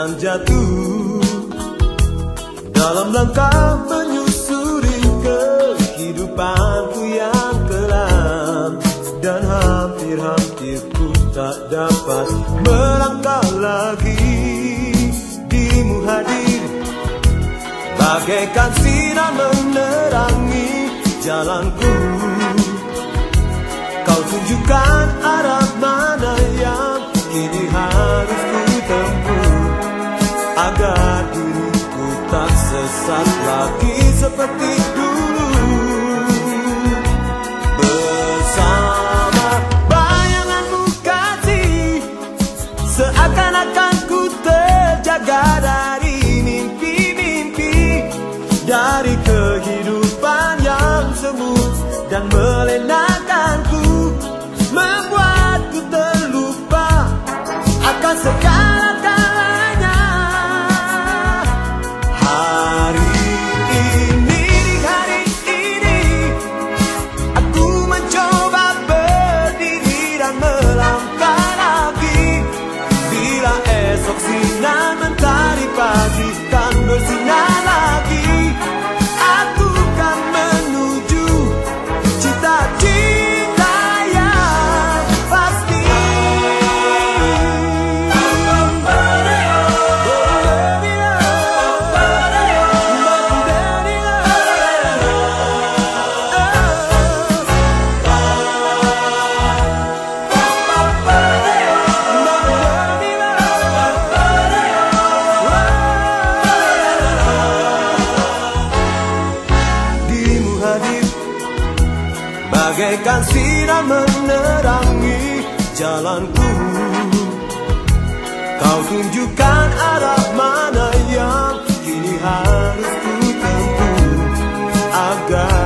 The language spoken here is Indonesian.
dan jatuh dalam langkah menyusuri kehidupanku yang kelam, dan hampir-hampir ku tak dapat melangkah lagi. Dimu hadir bagaikan sinar menerangi jalanku. Kau tunjukkan arah mana yang kini harus ku tempuh, agar diriku tak sesat lagi seperti dulu. Bersama bayanganmu kasih, seakan-akan ku terjaga dari mimpi-mimpi, dari kehidupan yang semu dan melenakanku, membuatku terlupa akan segala-galanya. Hari ini, di hari ini, aku mencoba berdiri dan melangkah lagi. Bila esok sinar mentari pagi kan bersinar lagi, aku kan menuju cita-cita yang pasti. Dimu hadir bagaikan sinar menerangi jalanku. Kau tunjukkan arah mana yang kini harus ku tempuh, agar